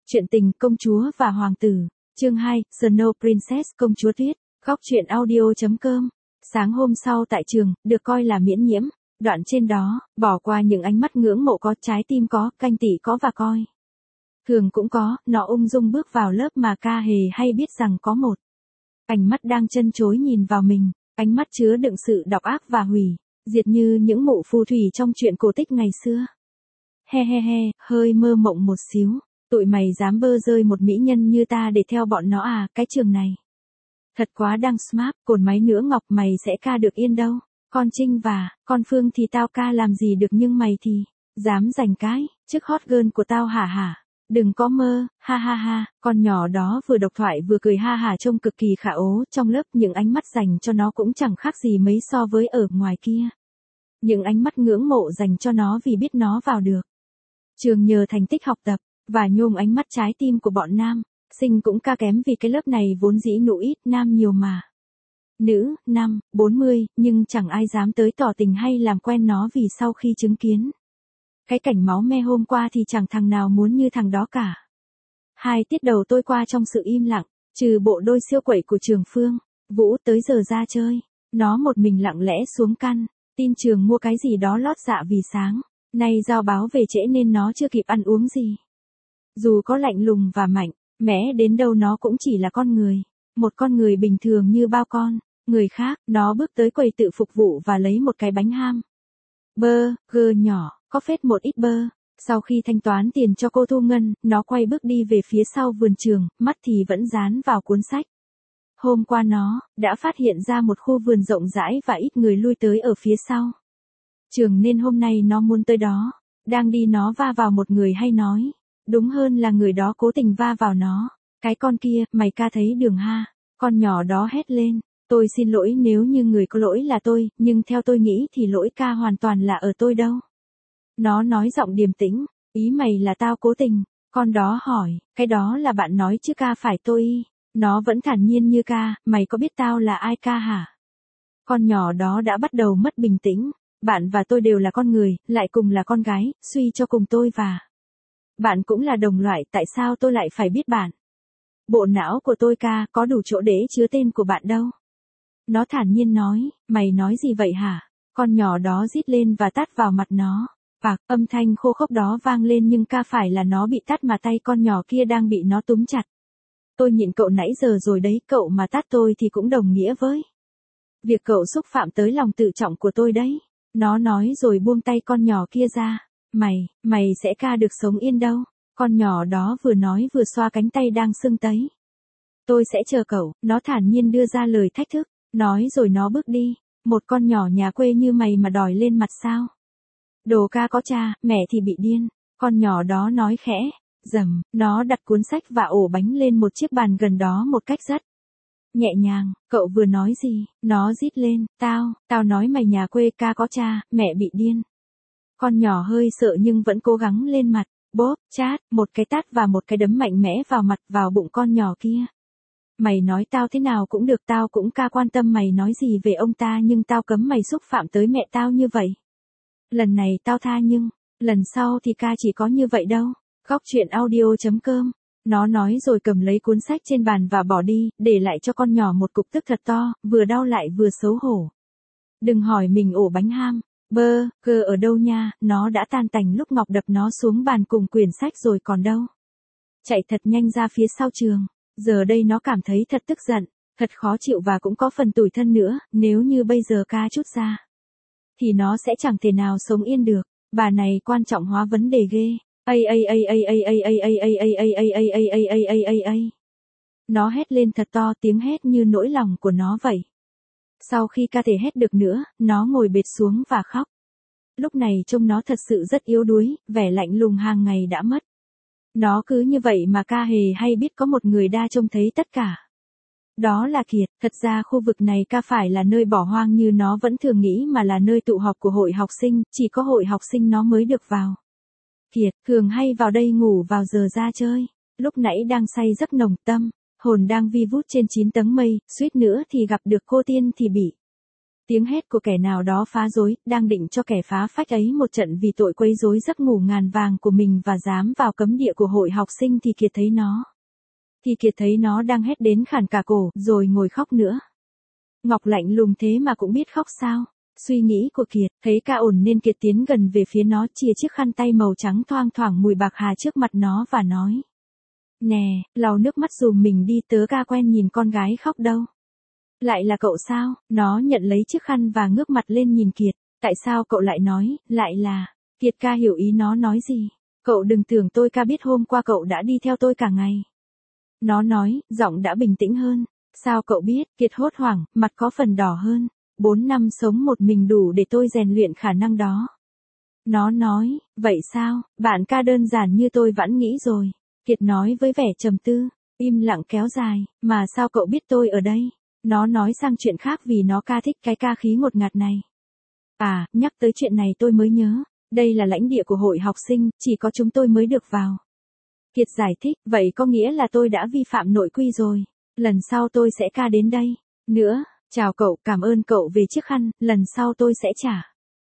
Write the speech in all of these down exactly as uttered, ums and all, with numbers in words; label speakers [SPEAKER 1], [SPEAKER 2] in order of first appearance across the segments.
[SPEAKER 1] Chuyện tình công chúa và hoàng tử, chương hai, The Snow Princess công chúa tuyết, góc truyện audio.com. Sáng hôm sau tại trường, được coi là miễn nhiễm, đoạn trên đó, bỏ qua những ánh mắt ngưỡng mộ có, trái tim có, canh tị có và coi thường cũng có, nó ung dung bước vào lớp mà ca hề hay biết rằng có một ánh mắt đang chân chối nhìn vào mình, ánh mắt chứa đựng sự độc ác và hủy diệt như những mụ phù thủy trong chuyện cổ tích ngày xưa. He he he, hơi mơ mộng một xíu, tụi mày dám bơ rơi một mỹ nhân như ta để theo bọn nó à, cái trường này thật quá đang smart, cồn máy nữa Ngọc mày sẽ ca được yên đâu, con Trinh và, con Phương thì tao ca làm gì được nhưng mày thì, dám giành cái, chức hot girl của tao hả hả, đừng có mơ, ha ha ha, con nhỏ đó vừa độc thoại vừa cười ha hả trông cực kỳ khả ố, trong lớp những ánh mắt dành cho nó cũng chẳng khác gì mấy so với ở ngoài kia. Những ánh mắt ngưỡng mộ dành cho nó vì biết nó vào được trường nhờ thành tích học tập, và nhôm ánh mắt trái tim của bọn nam sinh cũng ca kém vì cái lớp này vốn dĩ nữ ít, nam nhiều mà. Nữ, năm, bốn mươi, nhưng chẳng ai dám tới tỏ tình hay làm quen nó vì sau khi chứng kiến cái cảnh máu me hôm qua thì chẳng thằng nào muốn như thằng đó cả. Hai tiết đầu tôi qua trong sự im lặng, trừ bộ đôi siêu quậy của Trường Phương, Vũ tới giờ ra chơi, nó một mình lặng lẽ xuống căn tin trường mua cái gì đó lót dạ vì sáng nay giao báo về trễ nên nó chưa kịp ăn uống gì. Dù có lạnh lùng và mạnh mẽ đến đâu nó cũng chỉ là con người, một con người bình thường như bao con người khác. Nó bước tới quầy tự phục vụ và lấy một cái bánh ham bơ gơ nhỏ, có phết một ít bơ. Sau khi thanh toán tiền cho cô Thu Ngân, nó quay bước đi về phía sau vườn trường, mắt thì vẫn dán vào cuốn sách. Hôm qua nó đã phát hiện ra một khu vườn rộng rãi và ít người lui tới ở phía sau trường nên hôm nay nó muốn tới đó. Đang đi nó va vào một người, hay nói đúng hơn là người đó cố tình va vào nó. Cái con kia, mày ca thấy đường ha? Con nhỏ đó hét lên. Tôi xin lỗi nếu như người có lỗi là tôi, nhưng theo tôi nghĩ thì lỗi ca hoàn toàn là ở tôi đâu. Nó nói giọng điềm tĩnh, ý mày là tao cố tình. Con đó hỏi, cái đó là bạn nói chứ ca phải tôi y. Nó vẫn thản nhiên như ca, mày có biết tao là ai ca hả? Con nhỏ đó đã bắt đầu mất bình tĩnh. Bạn và tôi đều là con người, lại cùng là con gái, suy cho cùng tôi và bạn cũng là đồng loại, tại sao tôi lại phải biết bạn? Bộ não của tôi ca, có đủ chỗ để chứa tên của bạn đâu. Nó thản nhiên nói, mày nói gì vậy hả? Con nhỏ đó rít lên và tát vào mặt nó. Bạc, âm thanh khô khốc đó vang lên nhưng ca phải là nó bị tát mà tay con nhỏ kia đang bị nó túm chặt. Tôi nhịn cậu nãy giờ rồi đấy, cậu mà tát tôi thì cũng đồng nghĩa với việc cậu xúc phạm tới lòng tự trọng của tôi đấy. Nó nói rồi buông tay con nhỏ kia ra. Mày, mày sẽ ca được sống yên đâu. Con nhỏ đó vừa nói vừa xoa cánh tay đang sưng tấy. Tôi sẽ chờ cậu, nó thản nhiên đưa ra lời thách thức. Nói rồi nó bước đi. Một con nhỏ nhà quê như mày mà đòi lên mặt sao? Đồ ca có cha, mẹ thì bị điên. Con nhỏ đó nói khẽ. Dầm, nó đặt cuốn sách và ổ bánh lên một chiếc bàn gần đó một cách rất nhẹ nhàng. Cậu vừa nói gì? Nó rít lên. Tao, tao nói mày nhà quê ca có cha, mẹ bị điên. Con nhỏ hơi sợ nhưng vẫn cố gắng lên mặt. Bóp, chát, một cái tát và một cái đấm mạnh mẽ vào mặt, vào bụng con nhỏ kia. Mày nói tao thế nào cũng được, tao cũng ca quan tâm mày nói gì về ông ta, nhưng tao cấm mày xúc phạm tới mẹ tao như vậy. Lần này tao tha nhưng, lần sau thì ca chỉ có như vậy đâu. Góc truyện audio.com. Nó nói rồi cầm lấy cuốn sách trên bàn và bỏ đi, để lại cho con nhỏ một cục tức thật to, vừa đau lại vừa xấu hổ. Đừng hỏi mình ổ bánh ham bơ gơ ở đâu nha, nó đã tan tành lúc Ngọc đập nó xuống bàn cùng quyển sách rồi còn đâu. Chạy thật nhanh ra phía sau trường. Giờ đây nó cảm thấy thật tức giận, thật khó chịu và cũng có phần tủi thân nữa. Nếu như bây giờ ca chút ra thì nó sẽ chẳng thể nào sống yên được. Bà này quan trọng hóa vấn đề ghê. Ây ây ây ây ây ây ây ây ây ây ây ây ây ây ây ây ây ây ây. Nó hét lên thật to, tiếng hét như nỗi lòng của nó vậy. Sau khi ca thể hét được nữa, nó ngồi bệt xuống và khóc. Lúc này trông nó thật sự rất yếu đuối, vẻ lạnh lùng hàng ngày đã mất. Nó cứ như vậy mà ca hề hay biết có một người đa trông thấy tất cả. Đó là Kiệt. Thật ra khu vực này ca phải là nơi bỏ hoang như nó vẫn thường nghĩ mà là nơi tụ họp của hội học sinh, chỉ có hội học sinh nó mới được vào. Kiệt thường hay vào đây ngủ vào giờ ra chơi. Lúc nãy đang say giấc nồng tâm, hồn đang vi vút trên chín tầng mây, suýt nữa thì gặp được cô tiên thì bị Tiếng hét của kẻ nào đó phá rối, đang định cho kẻ phá phách ấy một trận vì tội quấy rối giấc ngủ ngàn vàng của mình và dám vào cấm địa của hội học sinh thì Kiệt thấy nó. Thì Kiệt thấy nó đang hét đến khản cả cổ, rồi ngồi khóc nữa. Ngọc lạnh lùng thế mà cũng biết khóc sao? Suy nghĩ của Kiệt, thấy ca ổn nên Kiệt tiến gần về phía nó, chìa chiếc khăn tay màu trắng thoang thoảng mùi bạc hà trước mặt nó và nói. Nè, lau nước mắt dùm mình đi, tớ ca quen nhìn con gái khóc đâu. Lại là cậu sao? Nó nhận lấy chiếc khăn và ngước mặt lên nhìn Kiệt. Tại sao cậu lại nói, lại là... Kiệt ca hiểu ý nó nói gì. Cậu đừng tưởng tôi ca biết hôm qua cậu đã đi theo tôi cả ngày. Nó nói, giọng đã bình tĩnh hơn. Sao cậu biết? Kiệt hốt hoảng, mặt có phần đỏ hơn. Bốn năm sống một mình đủ để tôi rèn luyện khả năng đó. Nó nói, vậy sao? Bạn ca đơn giản như tôi vẫn nghĩ rồi. Kiệt nói với vẻ trầm tư, im lặng kéo dài, mà sao cậu biết tôi ở đây? Nó nói sang chuyện khác vì nó ca thích cái ca khí ngột ngạt này. À, nhắc tới chuyện này tôi mới nhớ, đây là lãnh địa của hội học sinh, chỉ có chúng tôi mới được vào. Kiệt giải thích, vậy có nghĩa là tôi đã vi phạm nội quy rồi, lần sau tôi sẽ ca đến đây. Nữa, chào cậu, cảm ơn cậu về chiếc khăn, lần sau tôi sẽ trả.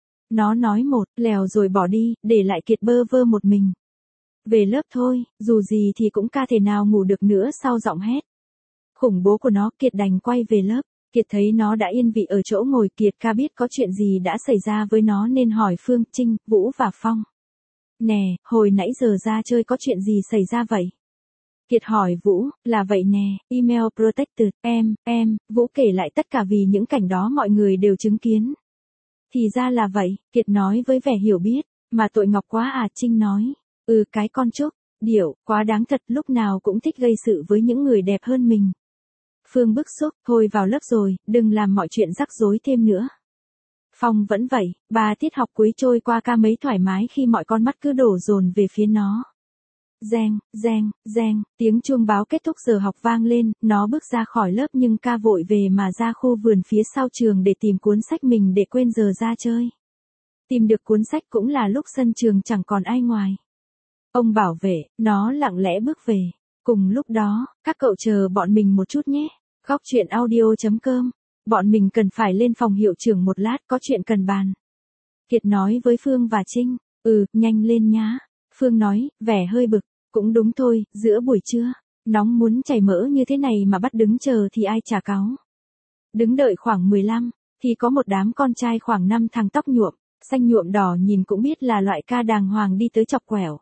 [SPEAKER 1] Nó nói một lèo rồi bỏ đi, để lại Kiệt bơ vơ một mình. Về lớp thôi, dù gì thì cũng ca thể nào ngủ được nữa sau giọng hét khủng bố của nó. Kiệt đành quay về lớp. Kiệt thấy nó đã yên vị ở chỗ ngồi. Kiệt ca biết có chuyện gì đã xảy ra với nó nên hỏi Phương, Trinh, Vũ và Phong. Nè, hồi nãy giờ ra chơi có chuyện gì xảy ra vậy? Kiệt hỏi Vũ, là vậy nè, email protected, em, em, Vũ kể lại tất cả vì những cảnh đó mọi người đều chứng kiến. Thì ra là vậy, Kiệt nói với vẻ hiểu biết, mà tội Ngọc quá à. Trinh nói, ừ cái con Trúc, điểu, quá đáng thật, lúc nào cũng thích gây sự với những người đẹp hơn mình. Phương bức xúc, thôi vào lớp rồi, đừng làm mọi chuyện rắc rối thêm nữa. Phong vẫn vậy, ba tiết học cuối trôi qua ca mấy thoải mái khi mọi con mắt cứ đổ dồn về phía nó. Reng, reng, reng, tiếng chuông báo kết thúc giờ học vang lên, nó bước ra khỏi lớp nhưng ca vội về mà ra khu vườn phía sau trường để tìm cuốn sách mình để quên giờ ra chơi. Tìm được cuốn sách cũng là lúc sân trường chẳng còn ai ngoài. Ông bảo vệ, nó lặng lẽ bước về. Cùng lúc đó, các cậu chờ bọn mình một chút nhé. Góc truyện audio chấm com. Bọn mình cần phải lên phòng hiệu trưởng một lát, có chuyện cần bàn. Kiệt nói với Phương và Trinh. Ừ, nhanh lên nhá. Phương nói, vẻ hơi bực. Cũng đúng thôi, giữa buổi trưa, nóng muốn chảy mỡ như thế này mà bắt đứng chờ thì ai chả cáu. Đứng đợi khoảng mười lăm, thì có một đám con trai khoảng năm thằng tóc nhuộm, xanh nhuộm đỏ nhìn cũng biết là loại ca đàng hoàng đi tới chọc quẹo.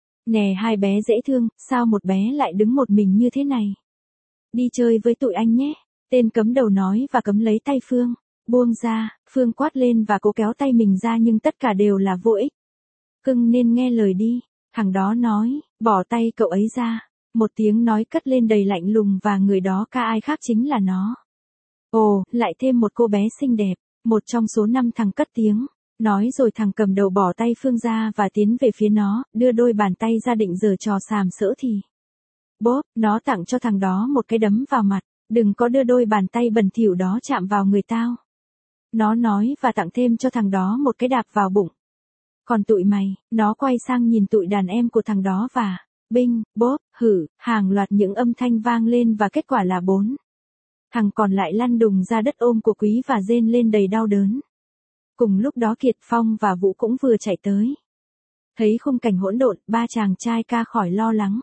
[SPEAKER 1] Nè hai bé dễ thương, sao một bé lại đứng một mình như thế này? Đi chơi với tụi anh nhé. Tên cấm đầu nói và cấm lấy tay Phương. Buông ra, Phương quát lên và cố kéo tay mình ra nhưng tất cả đều là vô ích. Cưng nên nghe lời đi. Thằng đó nói, bỏ tay cậu ấy ra. Một tiếng nói cất lên đầy lạnh lùng và người đó ca ai khác chính là nó. Ồ, lại thêm một cô bé xinh đẹp. Một trong số năm thằng cất tiếng. Nói rồi thằng cầm đầu bỏ tay Phương ra và tiến về phía nó, đưa đôi bàn tay ra định giở trò sàm sỡ thì. Bốp, nó tặng cho thằng đó một cái đấm vào mặt, đừng có đưa đôi bàn tay bẩn thỉu đó chạm vào người tao. Nó nói và tặng thêm cho thằng đó một cái đạp vào bụng. Còn tụi mày, nó quay sang nhìn tụi đàn em của thằng đó và, binh, bốp, hử, hàng loạt những âm thanh vang lên và kết quả là bốn. Thằng còn lại lăn đùng ra đất ôm của Quý và rên lên đầy đau đớn. Cùng lúc đó Kiệt, Phong và Vũ cũng vừa chạy tới. Thấy khung cảnh hỗn độn, ba chàng trai ca khỏi lo lắng.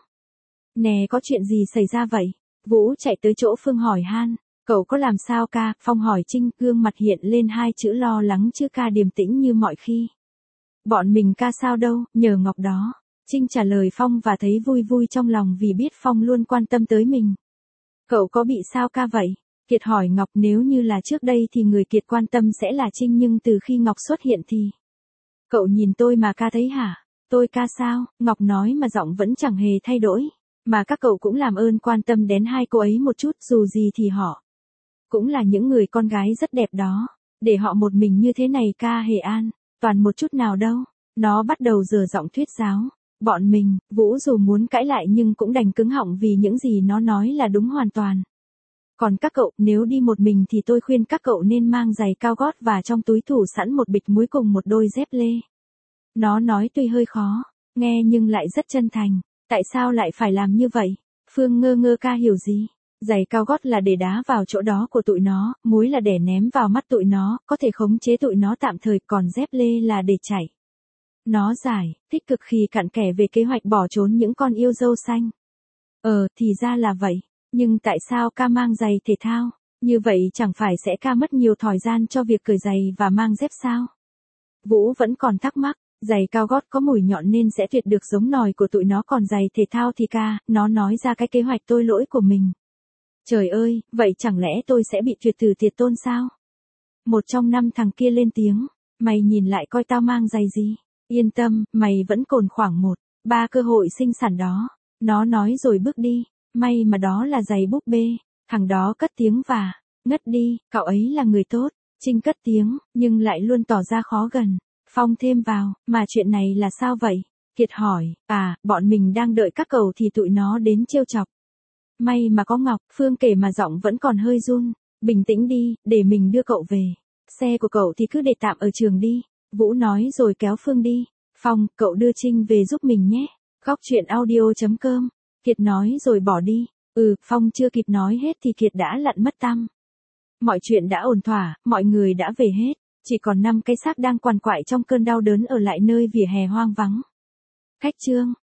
[SPEAKER 1] Nè có chuyện gì xảy ra vậy? Vũ chạy tới chỗ Phương hỏi han. Cậu có làm sao ca? Phong hỏi Trinh, gương mặt hiện lên hai chữ lo lắng chứ ca điềm tĩnh như mọi khi. Bọn mình ca sao đâu, nhờ Ngọc đó. Trinh trả lời Phong và thấy vui vui trong lòng vì biết Phong luôn quan tâm tới mình. Cậu có bị sao ca vậy? Kiệt hỏi Ngọc. Nếu như là trước đây thì người Kiệt quan tâm sẽ là Trinh nhưng từ khi Ngọc xuất hiện thì... Cậu nhìn tôi mà ca thấy hả? Tôi ca sao? Ngọc nói mà giọng vẫn chẳng hề thay đổi. Mà các cậu cũng làm ơn quan tâm đến hai cô ấy một chút, dù gì thì họ cũng là những người con gái rất đẹp đó. Để họ một mình như thế này ca hề an, toàn một chút nào đâu. Nó bắt đầu giở giọng thuyết giáo. Bọn mình, Vũ dù muốn cãi lại nhưng cũng đành cứng họng vì những gì nó nói là đúng hoàn toàn. Còn các cậu, nếu đi một mình thì tôi khuyên các cậu nên mang giày cao gót và trong túi thủ sẵn một bịch muối cùng một đôi dép lê. Nó nói tuy hơi khó nghe nhưng lại rất chân thành. Tại sao lại phải làm như vậy? Phương ngơ ngơ ca hiểu gì? Giày cao gót là để đá vào chỗ đó của tụi nó, múi là để ném vào mắt tụi nó, có thể khống chế tụi nó tạm thời, còn dép lê là để chạy. Nó giải, thích cực kỳ cặn kẽ về kế hoạch bỏ trốn những con yêu dâu xanh. Ờ, thì ra là vậy. Nhưng tại sao ca mang giày thể thao? Như vậy chẳng phải sẽ ca mất nhiều thời gian cho việc cởi giày và mang dép sao? Vũ vẫn còn thắc mắc, giày cao gót có mùi nhọn nên sẽ tuyệt được giống nòi của tụi nó, còn giày thể thao thì ca, nó nói ra cái kế hoạch tôi lỗi của mình. Trời ơi, vậy chẳng lẽ tôi sẽ bị tuyệt từ tiệt tôn sao? Một trong năm thằng kia lên tiếng, mày nhìn lại coi tao mang giày gì. Yên tâm, mày vẫn còn khoảng một, ba cơ hội sinh sản đó. Nó nói rồi bước đi, may mà đó là giày búp bê. Thằng đó cất tiếng và, ngất đi, cậu ấy là người tốt. Trinh cất tiếng, nhưng lại luôn tỏ ra khó gần. Phong thêm vào, mà chuyện này là sao vậy? Kiệt hỏi, à, bọn mình đang đợi các cậu thì tụi nó đến trêu chọc. May mà có Ngọc, Phương kể mà giọng vẫn còn hơi run. Bình tĩnh đi, để mình đưa cậu về. Xe của cậu thì cứ để tạm ở trường đi. Vũ nói rồi kéo Phương đi. Phong, cậu đưa Trinh về giúp mình nhé. Góc chuyện audio chấm com. Kiệt nói rồi bỏ đi. Ừ, Phong chưa kịp nói hết thì Kiệt đã lặn mất tăm. Mọi chuyện đã ổn thỏa, mọi người đã về hết. Chỉ còn năm cái xác đang quằn quại trong cơn đau đớn ở lại nơi vỉa hè hoang vắng. Khách trương.